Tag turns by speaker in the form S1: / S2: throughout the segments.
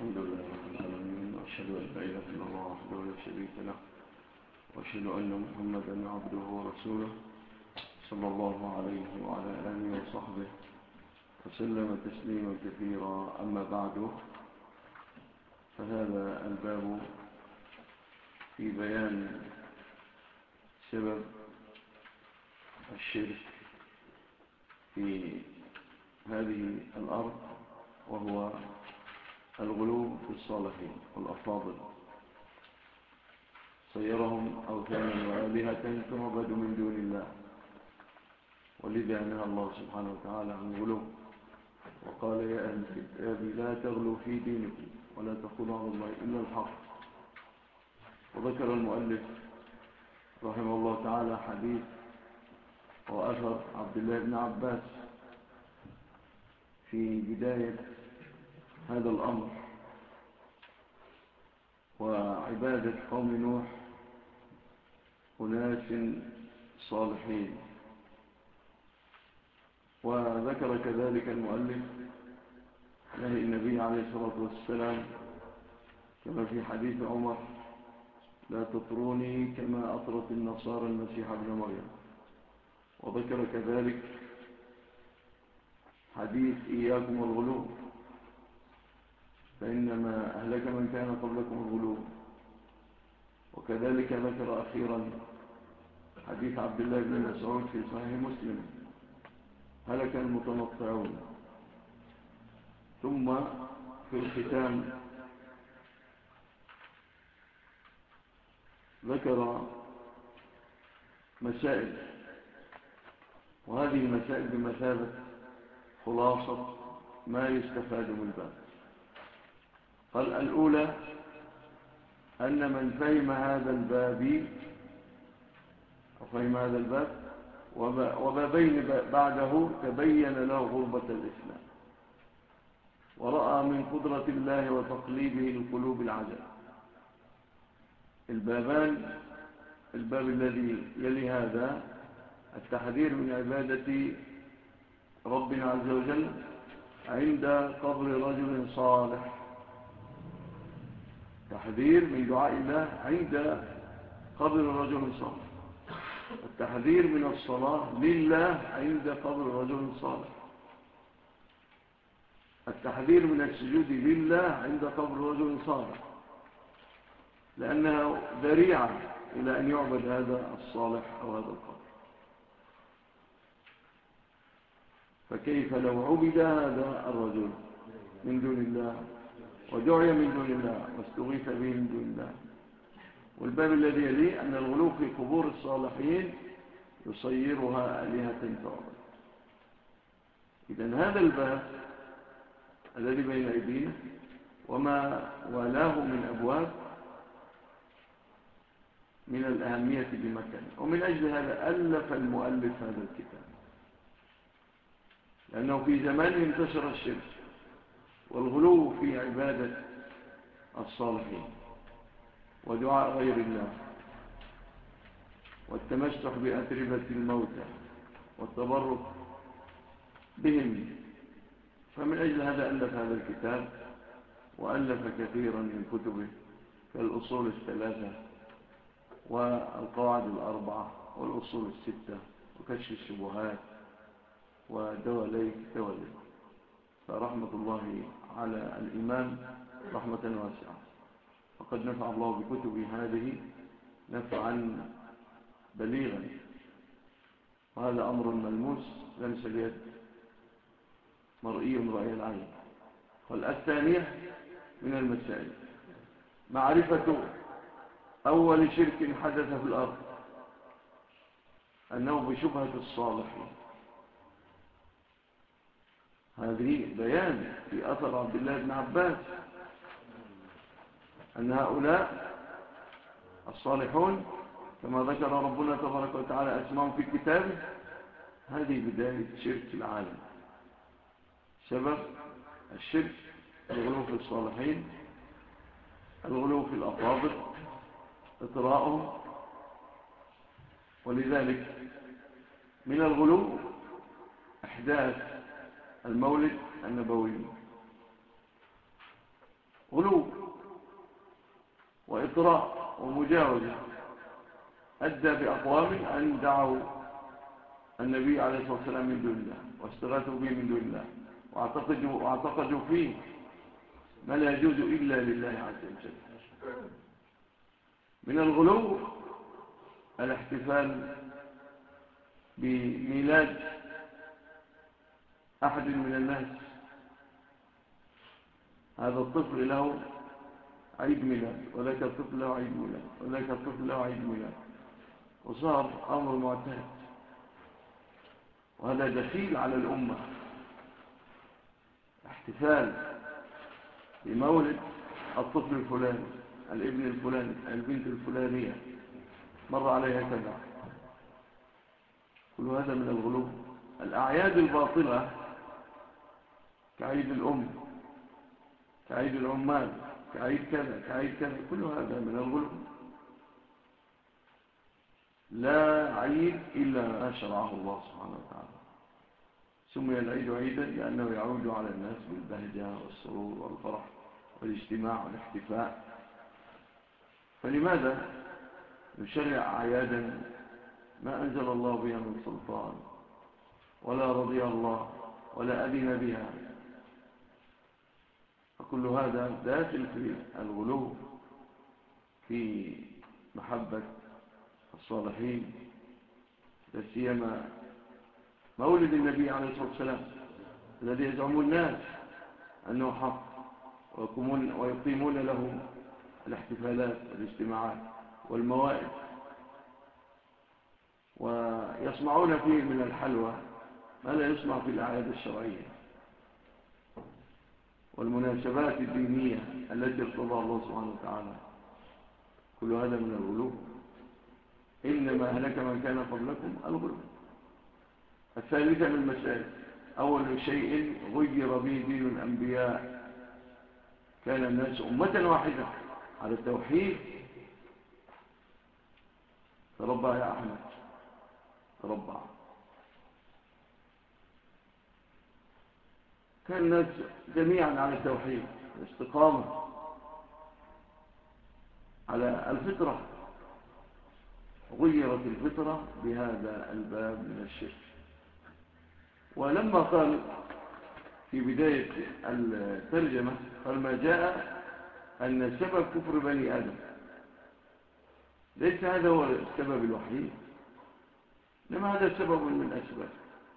S1: الحمد لله رب العالمين، وأشهد أن لا إله إلا الله وحده لا شريك له، وأشهد أن محمدا عبده ورسوله صلى الله عليه وعلى آله وصحبه وسلم تسليما كثيرا. أما بعد، فهذا الباب في بيان سبب الشرك في هذه الأرض، وهو الغلو في الصالحين والأفاضل، صيرهم أوثانا وآلهة تعبد من دون الله. ولذا نهى الله سبحانه وتعالى عن الغلو وقال: يا أهل الكتاب لا تغلوا في دينكم ولا تقولوا على الله إلا الحق. وذكر المؤلف رحمه الله تعالى حديث وأثر عبد الله بن عباس في بداية هذا الأمر وعبادة قوم نوح أناس صالحين. وذكر كذلك المؤلف نهي النبي عليه الصلاة والسلام كما في حديث عمر: لا تطروني كما أطرت النصارى المسيح ابن مريم. وذكر كذلك حديث إياكم والغلو فإنما أهلك من كان قبلكم الغلو. وكذلك ذكر أخيرا حديث عبد الله بن مسعود في صحيح مسلم: هلك المتنطعون. ثم في الختام ذكر مسائل، وهذه المسائل بمثابة خلاصة ما يستفاد من الباب. قال: الأولى أن من فهم هذا الباب وبابين بعده تبين له غربة الإسلام، ورأى من قدرة الله وتقليبه القلوب العجب. الباب الذي يلي هذا التحذير من عبادة ربنا عز وجل عند قبر رجل صالح، تحذير من دعاء الله عند قبر رجل صالح، التحذير من الصلاة لله عند قبر رجل صالح، التحذير من السجود لله عند قبر رجل صالح، لأنها ذريعة إلى أن يعبد هذا الصالح أو هذا القبر. فكيف لو عبد هذا الرجل من دون الله ودعي من دون الله واستغيث به من دون الله؟ والباب الذي يليه أن الغلو في قبور الصالحين يصيرها آلهة تعبد. إذن هذا الباب الذي بين أيدينا وما والاه من أبواب من الأهمية بمكان، ومن أجل هذا ألف المؤلف هذا الكتاب، لأنه في زمان انتشر الشرك والغلو في عبادة الصالحين ودعاء غير الله والتمسح بأتربة الموتى والتبرك بهم. فمن أجل هذا ألف هذا الكتاب، وألف كثيرا من كتبه كالأصول الثلاثة والقواعد الأربعة والأصول الستة وكشف الشبهات ودوليك. فرحمة الله على الإمام رحمة واسعة، وقد نفع الله بكتب هذه نفعا بليغا، وهذا أمر ملموس لمس اليد مرئي رأي العين. والثانية من المسائل معرفة أول شرك حدث في الأرض، أنه بشبهة الصالحين. هذه بيان في أثر عبد الله بن عباس أن هؤلاء الصالحون كما ذكر ربنا تبارك وتعالى أسماءهم في كتابه، هذه بداية شرك العالم. سبب الشرك الغلو في الصالحين، الغلو في الأفاضل، إطراءهم. ولذلك من الغلو إحداث المولد النبوي، غلو وإطراء ومجاوزة أدى بأقوام أن دعوا النبي عليه الصلاة والسلام من دون الله واستغاثوا به من دون الله واعتقدوا فيه ما لا يجوز إلا لله عز وجل. من الغلو الاحتفال بميلاد أحد من الناس، هذا الطفل له عيد ميلاد وذاك الطفل له عيد ميلاد وذاك الطفل له عيد ميلاد، وصار أمر معتاد، وهذا دخيل على الأمة. احتفال بمولد الطفل الفلاني، الابن الفلاني، البنت الفلانية، مر عليها كذا، كل هذا من الغلو. الأعياد الباطلة كعيد الأم، كعيد العمال، كعيد كذا كعيد كذا، كل هذا من الغلو. لا عيد إلا ما شرعه الله سبحانه وتعالى. سمي العيد عيدا لأنه يعود على الناس بالبهجة والسرور والفرح والاجتماع والاحتفاء. فلماذا نشرع أعيادا ما أنزل الله بها من سلطان ولا رضي الله ولا أذن بها؟ فكل هذا داخل في الغلو في محبة الصالحين، لا سيما مولد النبي عليه الصلاة والسلام الذي يزعم الناس أنه حق، ويقيمون له الاحتفالات والاجتماعات والموائد، ويصنعون فيه من الحلوى ما لا يصنع في الأعياد الشرعية والمناسبات الدينية التي ارتضاها الله سبحانه وتعالى. كل هذا من الغلو. إنما أهلك من كان قبلكم الغلو. الثالثة من المسائل: أول شيء غير به دين الأنبياء، كان الناس أمة واحدة على التوحيد. تربى يا أحمد، تربى. كان الناس جميعا على التوحيد، الاستقامة على الفطرة. غيرت الفطرة بهذا الباب من الشرك. ولما قال في بداية الترجمة، قال: ما جاء أن سبب كفر بني آدم ليس هذا هو السبب الوحيد، إنما هذا سبب من الأسباب،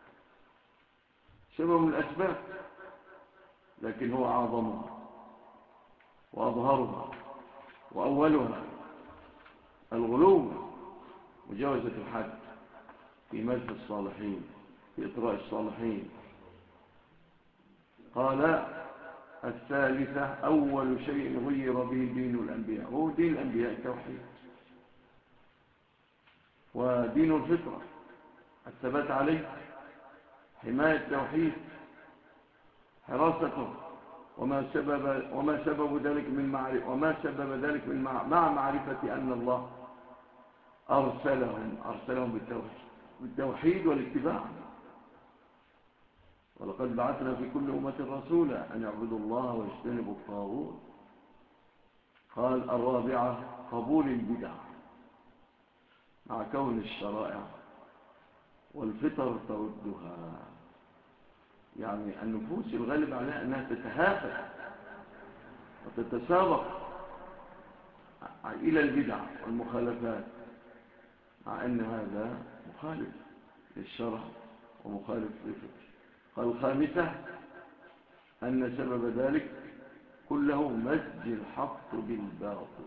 S1: سبب من الأسباب، لكن هو أعظمها وأظهرها وأولها. الغلو، مجاوزة الحد في مدح الصالحين، في إطراء الصالحين. قال: الثالثة أول شيء غير به دين الأنبياء. هو دين الأنبياء التوحيد، ودين الفطرة الثبات عليه، حماية التوحيد، حراسته، وما سبب ذلك من مع معرفة أن الله أرسلهم بالتوحيد والاتباع. ولقد بعثنا في كل أمة رسولا أن يعبدوا الله واجتنبوا الطاغوت. قال: الرابعة قبول البدع مع كون الشرائع والفطر تردها. يعني النفوس الغالب عليها أنها تتهافت وتتسابق إلى البدع والمخالفات، مع أن هذا مخالف للشرع ومخالف للفطر. قال: الخامسة أن سبب ذلك كله مزج الحق بالباطل.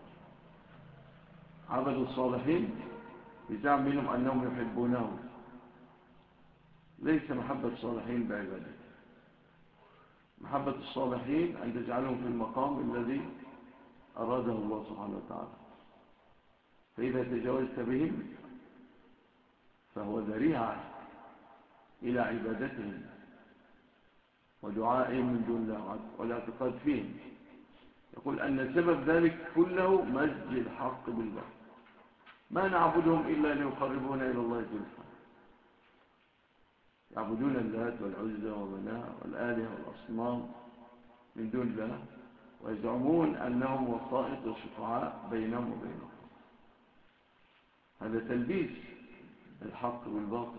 S1: عبدوا الصالحين بزعم منهم أنهم يحبونهم. ليس محبة الصالحين بعبادته. محبة الصالحين أن تجعلهم في المقام الذي أراده الله سبحانه وتعالى. فإذا تجاوزت بهم فهو ذريعة إلى عبادتهم ودعائهم من دون الله والاعتقاد فيهم. يقول أن سبب ذلك كله مزج الحق بالباطل. ما نعبدهم إلا ليقربونا إلى الله زلفى. يعبدون اللات والعزى ومناة والآلهة والأصنام من دون الله، ويزعمون أنهم وسائط وشفعاء بينهم وبينهم. هذا تلبيس الحق بالباطل.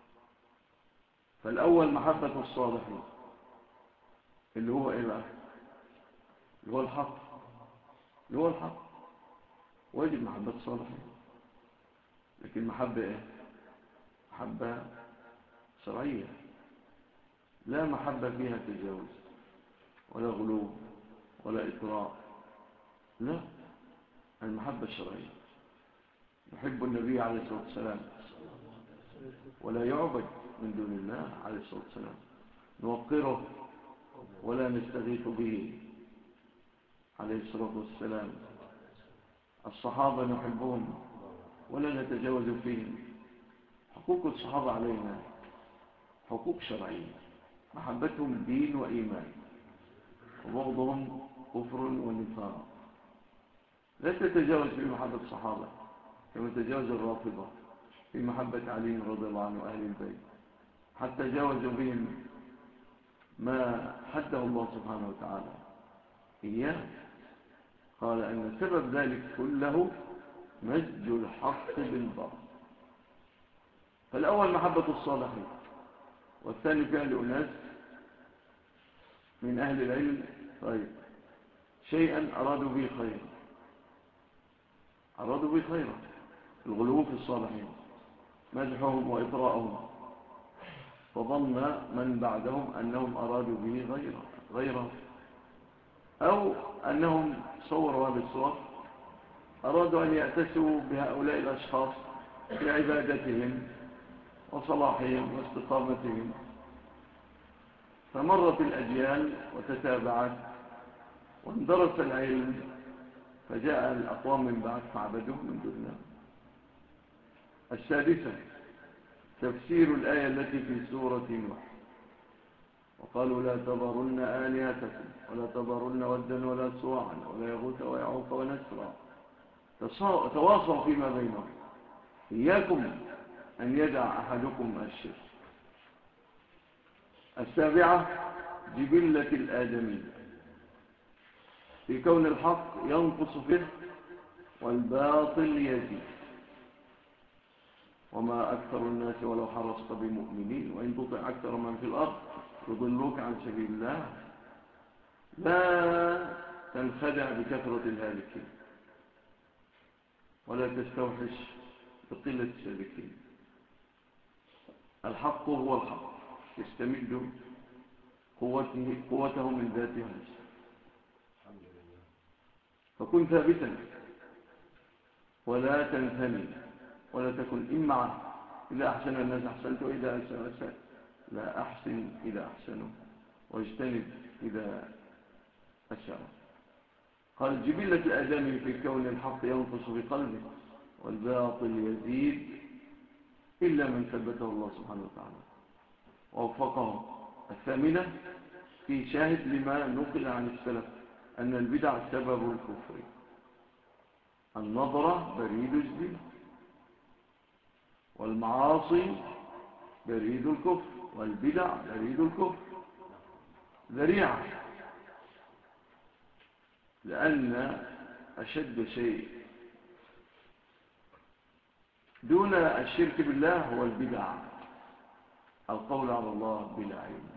S1: فالأول محبة الصالحين اللي هو إيه بقى؟ اللي هو الحق، اللي هو الحق. واجب محبة الصالحين، لكن محبة إيه؟ محبة شرعية، لا محبة فيها تجاوز ولا غلو ولا إطراء، لا، المحبة الشرعية. نحب النبي عليه الصلاة والسلام ولا يعبد من دون الله عليه الصلاة والسلام، نوقره ولا نستغيث به عليه الصلاة والسلام. الصحابة نحبهم ولا نتجاوز فيهم. حقوق الصحابة علينا حقوق شرعية، محبتهم دين وإيمان، وبغضهم كفر ونفاق. لا تتجاوز في محبة الصحابة كما تجاوز الرافضة في محبة علي رضي الله عنه وأهل البيت، حتى جاوزوا بهم ما حده الله سبحانه وتعالى إياه. قال أن سبب ذلك كله مزج الحق بالباطل. فالأول محبة الصالحين، والثاني فعل أناس من أهل العلم طيب شيئا أرادوا به خيرا، أرادوا به خيرا، الغلو في الصالحين، مدحهم وإطراءهم، فظن من بعدهم أنهم أرادوا به غيره، أو أنهم صوروا هذه الصور، أرادوا أن يأتسوا بهؤلاء الأشخاص في عبادتهم وصلاحهم واستقامتهم. فمرت الأجيال وتتابعت واندرس العلم، فجاء الأقوام من بعد فعبدوه من دون الله. السادسة تفسير الآية التي في سورة نوح، وقالوا لا تذرن آلهتكم ولا تذرن ودا ولا سواعا ولا يغوث ويعوق ونسرا، تواصوا فيما بينهم، إياكم أن يدع أحدكم الشرك. السابعة جبلة الآدمي، في كون الحق ينقص فيه والباطل يزيد. وما أكثر الناس ولو حرصت بمؤمنين وإن تطع أكثر من في الأرض يضلوك عن سبيل الله. لا تنخدع بكثرة الهالكين ولا تستوحش بقلة السالكين. الحق هو الحق، يستمد قوته من ذاته نفسه. فكن ثابتا ولا تنثني ولا تكن إمعا. إذا أحسن الناس أحسنت وإذا أسأت لا أحسن إذا أحسنوا واجتنب إذا أسأوا. قال جبلة الآدمي في كون الحق ينقص في قلبه والباطل يزيد إلا من ثبته الله سبحانه وتعالى ووفقه. الثامنة في شاهد لما نقل عن السلف أن البدع سبب الكفر. النظرة بريد الزنا، والمعاصي بريد الكفر، والبدع بريد الكفر، ذريعة. لأن أشد شيء دون الشرك بالله هو البدع، القول على الله بلا علم،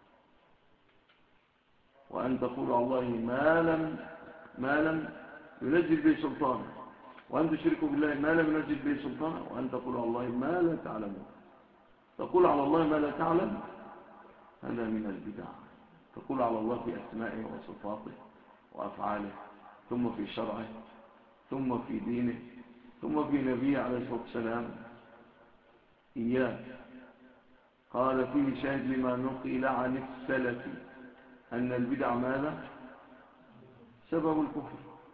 S1: وأن تقول على الله ما لم ينزل به سلطانا، وأن تشركوا بالله ما لم ينزل به سلطانا، وأن تقول على الله ما لا تعلمون. تقول على الله ما لا تعلم هذا من البدع. تقول على الله في أسمائه وصفاته وأفعاله، ثم في شرعه، ثم في دينه، ثم في نبيه عليه الصلاة والسلام إياه. قال فيه شاهد لما نقل عن السلف أن البدع ماذا؟ سبب الكفر.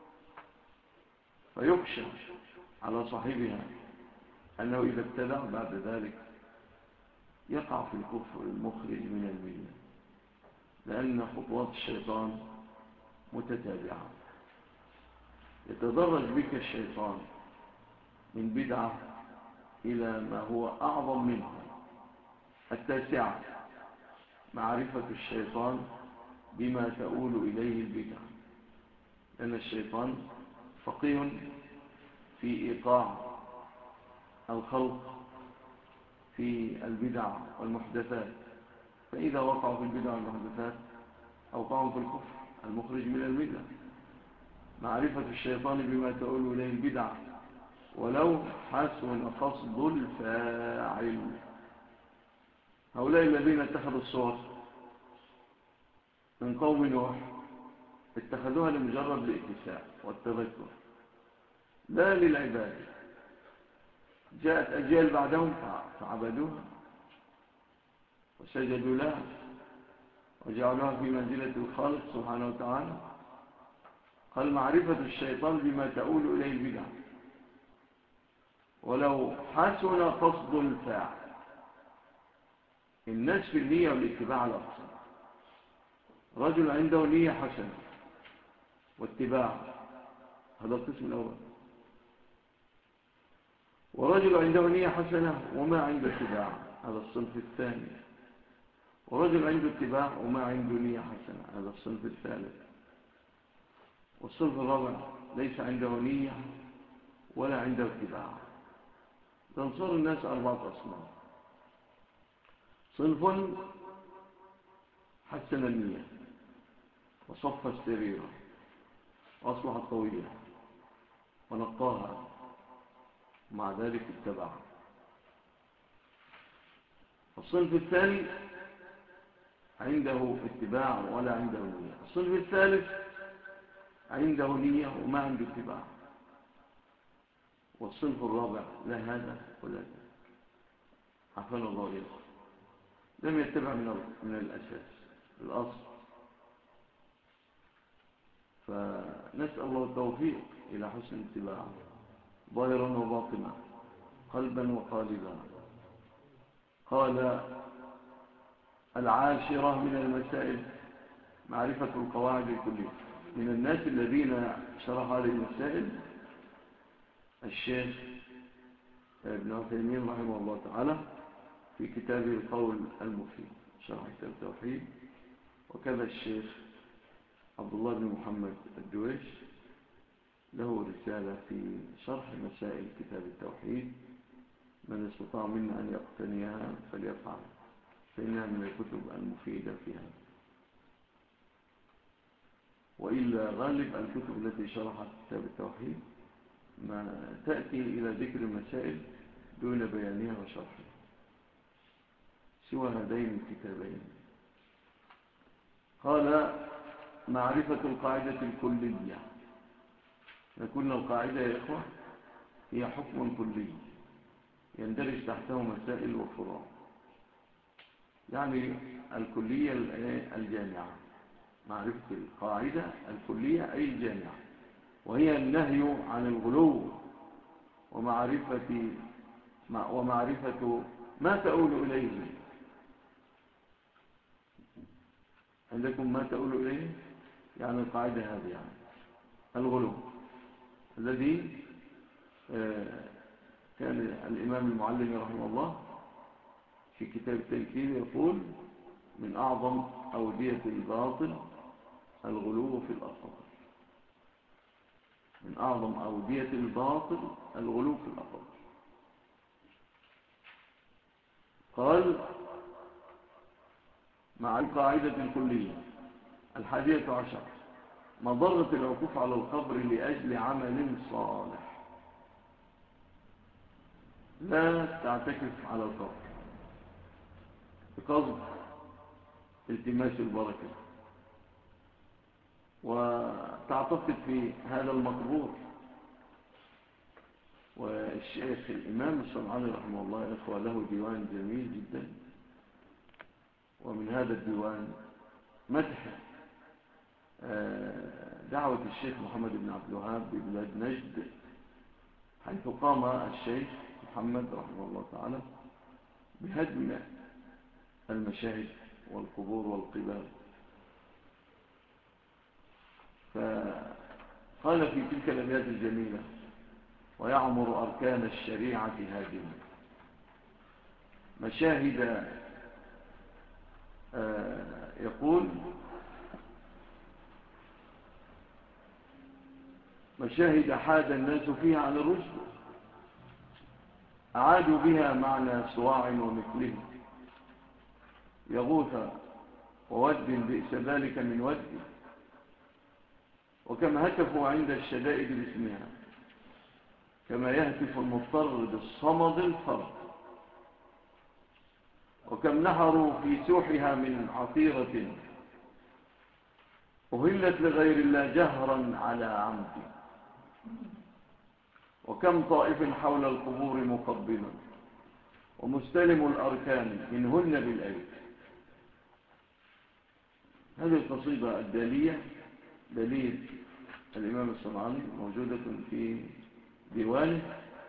S1: فيخشى على صاحبها أنه إذا ابتدع بعد ذلك يقع في الكفر المخرج من الملة، لأن خطوات الشيطان متتابعة. يتدرج بك الشيطان من بدعة إلى ما هو أعظم منها. التاسعة معرفة الشيطان بما تؤول إليه البدعة. لأن الشيطان فقيه في إيقاع الخلق في البدع والمحدثات، فإذا وقعوا في البدع والمحدثات أوقعهم في الكفر المخرج من الملة. معرفة الشيطان بما تؤول إليه البدع ولو حسن قصد الفاعل. هؤلاء الذين اتخذوا الصور من قوم نوح اتخذوها لمجرد الاتساع والتذكر لا للعبادة. جاءت أجيال بعدهم فعبدوها وسجدوا لها وجعلوها في منزلة الخالق سبحانه وتعالى. قال معرفة الشيطان بما تؤول إليه البدع ولو حسن قصد الفاعل. الناس في النية والاتباع على أقسام. رجل عنده نية حسنة واتباع، هذا القسم الأول. ورجل عنده نية حسنة وما عنده اتباع، هذا الصنف الثاني. ورجل عنده اتباع وما عنده نية حسنة، هذا الصنف الثالث. والصنف الرابع ليس عنده نية ولا عنده اتباع. تنصر الناس 4 أصناف. صنف حسن النية وصف السريرة وأصلح الطويلة ونقاها، مع ذلك اتبع. الصنف الثاني عنده اتباع ولا عنده نية. الصنف الثالث عنده نية وما عنده اتباع. والصنف الرابع لا هذا ولا ذا، عفان الله يسر، لم يتبع من الأساس الأصل. فنسأل الله التوفيق إلى حسن اتباع ظاهرا وباطنا قلبا وقالبا. قال العاشرة من المسائل معرفة القواعد الكلية. من الناس الذين شرح هذه المسائل الشيخ ابن عثيمين رحمه الله تعالى في كتابه القول المفيد شرح كتاب التوحيد، وكذا الشيخ عبد الله بن محمد الدويش له رسالة في شرح مسائل كتاب التوحيد، من استطاع منا أن يقتنيها فليفعل، فإنها من الكتب المفيدة فيها. وإلا غالب الكتب التي شرحت كتاب التوحيد ما تأتي إلى ذكر المسائل دون بيانها وشرحها، سوى هذين الكتابين. قال معرفة القاعدة الكلية. نقول القاعدة يا إخوة هي حكم كلي يندرج تحته مسائل وفروع، يعني الكلية الجامعة. معرفة القاعدة الكلية أي الجامعة، وهي النهي عن الغلو ومعرفة ما تؤول إليه. عندكم ما تؤول إليه يعني القاعدة هذه، يعني الغلو الذي كان الإمام المعلم رحمه الله في كتاب التنكير يقول من أعظم أودية الباطل الغلو في الأفضل. من أعظم أودية الباطل الغلو في الأفضل. قال مع القاعدة الكلية 11 مضرة الوقوف على القبر لأجل عمل صالح. لا تعتكف على القبر بقصد التماس البركة وتعتقد في هذا المقبور. والشيخ الإمام الصنعاني رحمه الله يا إخوة له ديوان جميل جدا، ومن هذا الديوان مدح دعوة الشيخ محمد بن عبد الوهاب ببلاد نجد، حيث قام الشيخ محمد رحمه الله تعالى بهدم المشاهد والقبور والقباب. فقال في تلك الأبيات الجميلة ويعمر أركان الشريعة هادما مشاهد. يقول مشاهد حاد الناس فيها عن الرشد، أعادوا بها معنى صواع ومثله، يغوث وود بئس ذلك من ود، وكم هتفوا عند الشدائد باسمها، كما يهتف المضطر بالصمد الفرد، وكم نحروا في سوحها من عطيرة أهلت لغير الله جهرا على عمد، وكم طائف حول القبور مقبل ومستلم الأركان منهن بالأيد. هذه القصيدة الدالية دليل الإمام الصنعاني موجودة في ديوانه،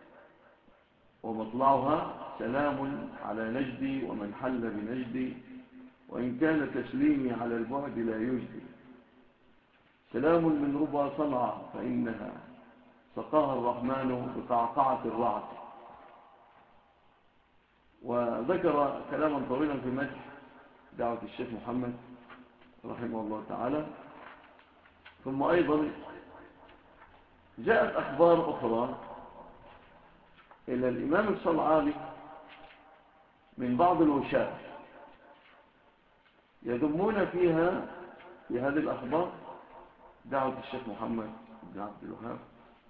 S1: ومطلعها سلام على نجدي ومن حل بنجدي، وإن كان تسليمي على البعد لا يجدي، سلام من ربى صنعة فإنها سقاها الرحمن بقعقعة الرعد. وذكر كلاما طويلا في مدح دعوة الشيخ محمد رحمه الله تعالى. ثم أيضا جاءت أخبار أخرى إلى الإمام الصنعاني من بعض الوشاة يذمون فيها في هذه الأخبار دعوة الشيخ محمد بن عبد الوهاب،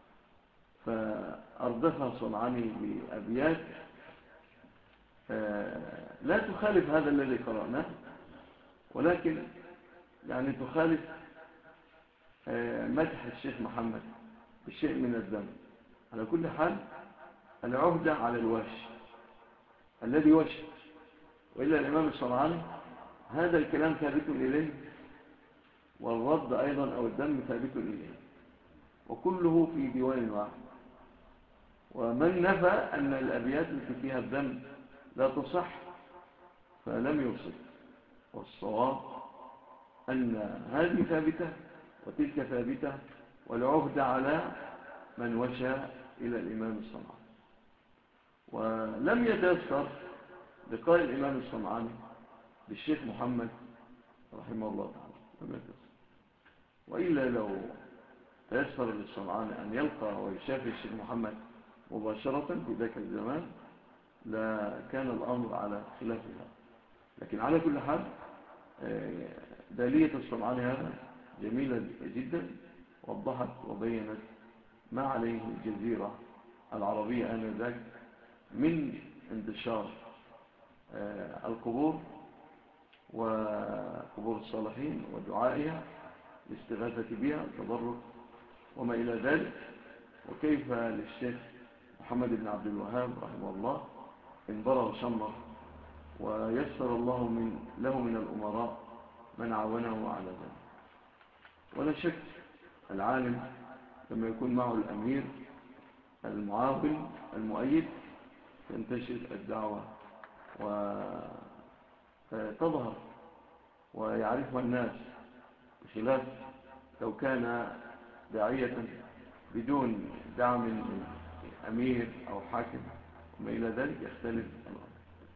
S1: فأردفها الصنعاني بأبيات لا تخالف هذا الذي قرأناه، ولكن يعني تخالف مدح الشيخ محمد بشيء من الذم. على كل حال العهدة على الواش الذي وشى، وإلا الإمام الصنعاني هذا الكلام ثابت إليه، والرد أيضا أو الدم ثابت إليه، وكله في ديوان واحد. ومن نفى أن الأبيات التي فيها الدم لا تصح فلم يوصف، والصواب أن هذه ثابتة وتلك ثابتة، والعهد على من وشى إلى الإمام الصنعاني. ولم يتيسر لقاء الإمام الصنعاني بالشيخ محمد رحمه الله تعالى، لم يتيسر، وإلا لو تيسر للصنعاني أن يلقى ويشافي الشيخ محمد مباشرة في ذاك الزمان لكان الأمر على خلافها. لكن على كل حال دالية الصنعاني هذا جميلة جدا، وضحت وبينت ما عليه الجزيرة العربية آنذاك من انتشار القبور وقبور الصالحين ودعائها الاستغاثة بها التضرع وما إلى ذلك، وكيف للشيخ محمد بن عبد الوهاب رحمه الله انبرى وشمر، ويسر الله له من الأمراء من عاونه على ذلك. ولا شك العالم لما يكون معه الأمير المعاون المؤيد تنتشر الدعوة وتظهر ويعرفها الناس، بخلاف لو كان داعية بدون دعم من أمير أو حاكم وما إلى ذلك يختلف الأمر.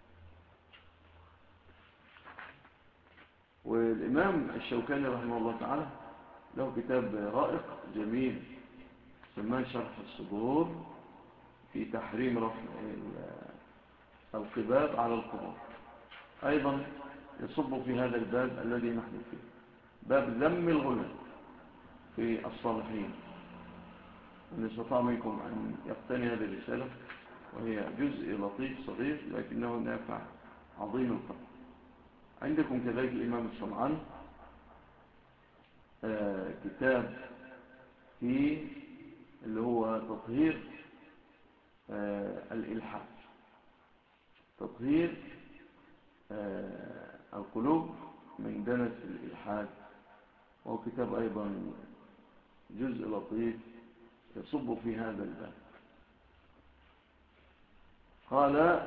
S1: والإمام الشوكاني رحمه الله تعالى له كتاب رائق جميل سماه شرح الصدور في تحريم رفع القباب على القبور، أيضا يصب في هذا الباب الذي نحن فيه، باب ذم الغلو في الصالحين. من استطاع منكم أن يقتني هذه الرسالة، وهي جزء لطيف صغير لكنه نافع عظيم القدر. عندكم كذلك الإمام الصنعاني كتاب في اللي هو تطهير الإلحاد، تطهير القلوب من دنس الإلحاد، وهو كتاب أيضا جزء لطيف يصب في هذا الباب. قال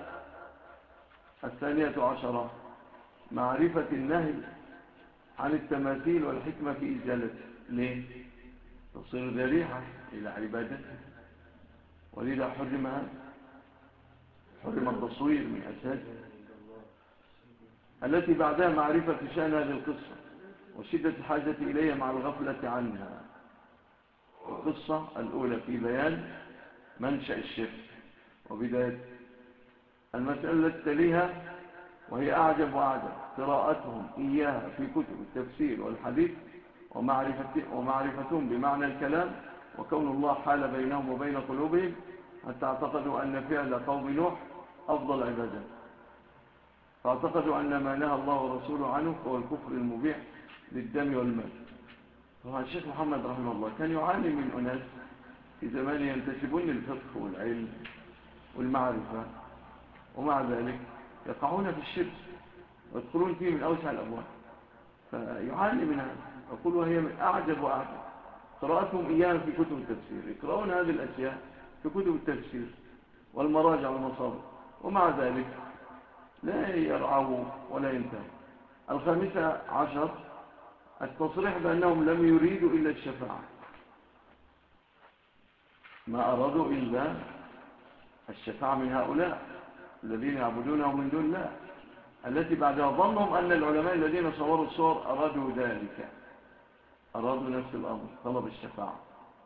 S1: 12 معرفة النهي عن التماثيل والحكمة في إزالته. ليه؟ تصير ذريعة إلى عبادته، ولذا حرم التصوير من أساسه، التي بعدها معرفة شأن هذه القصة وشدة الحاجة إليها مع الغفلة عنها. القصة الأولى في بيان منشأ الشرك وبداية. المسألة التي تليها وهي أعجب وأعجب قراءتهم إياها في كتب التفسير والحديث ومعرفتهم بمعنى الكلام، وكون الله حال بينهم وبين قلوبهم حتى اعتقدوا أن فعل قوم نوح أفضل عبادة، فاعتقدوا أن ما نهى الله ورسوله عنه هو الكفر المبيح للدم والمال. طبعا الشيخ محمد رحمه الله كان يعاني من أناس في زمان ينتسبون للفقه والعلم والمعرفة، ومع ذلك يقعون في الشرك ويدخلون فيه من أوسع الأبواب، فيعاني من هذا. أقول وهي من أعجب وأعجب قراءتهم إياها في كتب التفسير، يقرؤون هذه الأشياء في كتب التفسير والمراجع والمصادر، ومع ذلك لا يرعوا ولا ينتهوا. 15 التصريح بأنهم لم يريدوا إلا الشفاعة، ما أرادوا إلا الشفاعة من هؤلاء الذين يعبدونه من دون الله، التي بعدها ظنهم أن العلماء الذين صوروا الصور أرادوا ذلك، أرادوا نفس الأمر، طلب الشفاعة،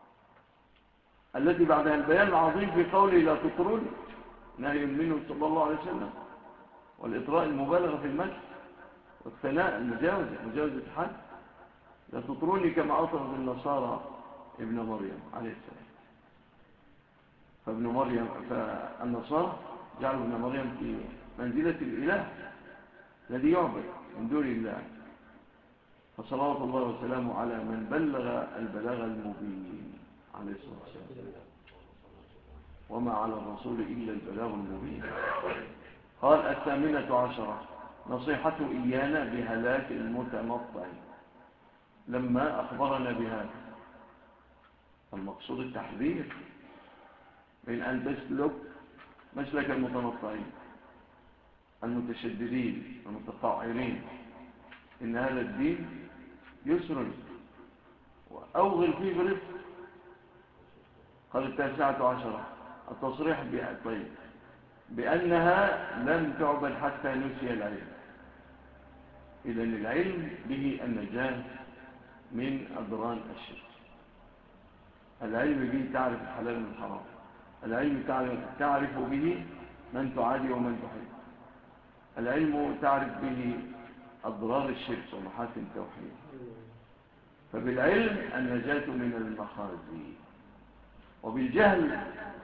S1: التي بعدها البيان العظيم في قوله لا تطرون، نهي منه صلى الله عليه وسلم، والإطراء المبالغة في المدح والثناء مجاوزة الحد. لا تطروني كما أطرد النصارى ابن مريم عليه السلام. فالنصارى جعلوا ابن مريم في منزلة الإله الذي يعبد من دون الله، فصلوات الله وسلامه على من بلغ البلاغ المبين عليه الصلاة والسلام، وما على الرسول إلا البلاغ المبين. قال 18 نصيحته إيانا بهلاك المتمطعين، لما أخبرنا بهذا المقصود التحذير من أن تسلك مسلك المتنطعين المتشددين المتطاعرين، إن هذا الدين يسر وأوغل فيه برفق. قال 19 التصريح بأنها لم تعبد حتى نسي العلم، إذن العلم به النجاة من أضران الشرك، العلم به تعرف الحلال من الحرام، العلم تعرف به من تعادي ومن تحب، العلم تعرف به أضرار الشرك ومحاسن التوحيد، فبالعلم النجاة من المخازي، وبالجهل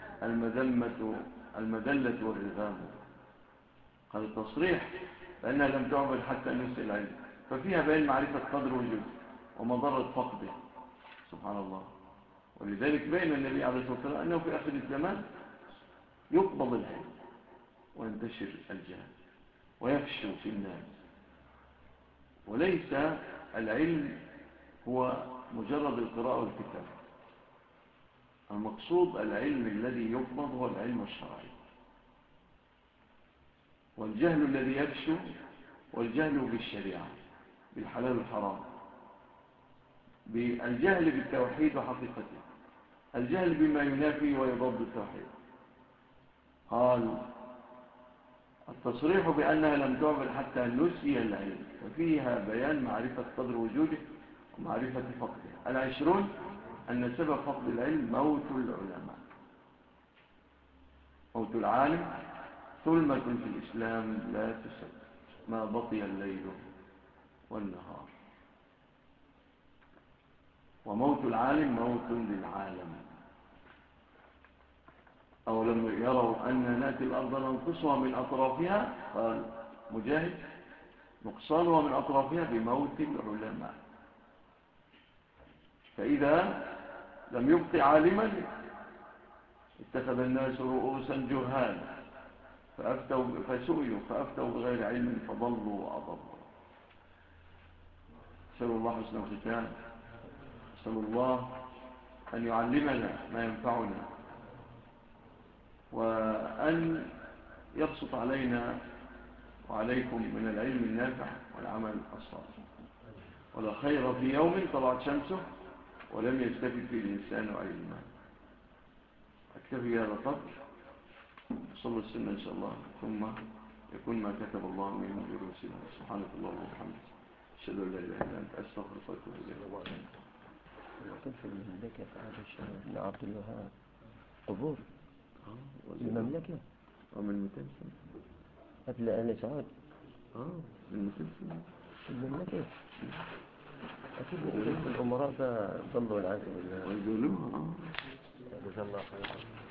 S1: المدلة والرغام. قال التصريح لأنها لم تعبد حتى نسي العلم، ففيها بين معرفة قدر وجوده ومضرة فقده، سبحان الله. ولذلك بين النبي عليه الصلاة والسلام أنه في آخر الزمان يقبض العلم وينتشر الجهل ويفشو في الناس، وليس العلم هو مجرد القراءة والكتاب، المقصود العلم الذي يقبض هو العلم الشرعي، والجهل الذي يفشو والجهل بالشريعة بالحلال والحرام، بالجهل بالتوحيد وحقيقته، الجهل بما ينافي ويضد التوحيد. قال التصريح بأنها لم تعبد حتى نسي العلم، ففيها بيان معرفة قدر وجوده ومعرفة فقده. 20 أن سبب فقد العلم موت العلماء، موت العالم ثلمة في الإسلام لا تسد ما بقي الليل والنهار، وموت العالم موت للعالم. أولم يروا أن نأتي الأرض ننقصها من أطرافها، قال مجاهد نقصانها من أطرافها بموت العلماء، فإذا لم يبق عالما اتخذ الناس رؤوسا جهالا فسئلوا فأفتوا بغير علم فضلوا وأضلوا. أسأل الله حسن الختام، أسأل الله أن يعلمنا ما ينفعنا، وأن يبسط علينا وعليكم من العلم النافع والعمل الصالح. ولا خير في يوم طلعت شمسه ولم يستفد فيه الإنسان علما. أكتفي بهذا القدر، صلوا السنة إن شاء الله، ثم يكون ما كتب الله من دروسنا. سبحانك اللهم وبحمدك، أشهد أن لا إله إلا أنت، أستغفرك وأتوب إليك.
S2: لكن في المملكة عهد الشيخ بن عبد الوهاب قبور المملكة
S1: من 200 سنة
S2: قبل آل سعود.
S1: من 200 سنة
S2: المملكة أكيد الأمراء ضلوا العزم
S1: ويقولوها
S2: جزا الله خيرا.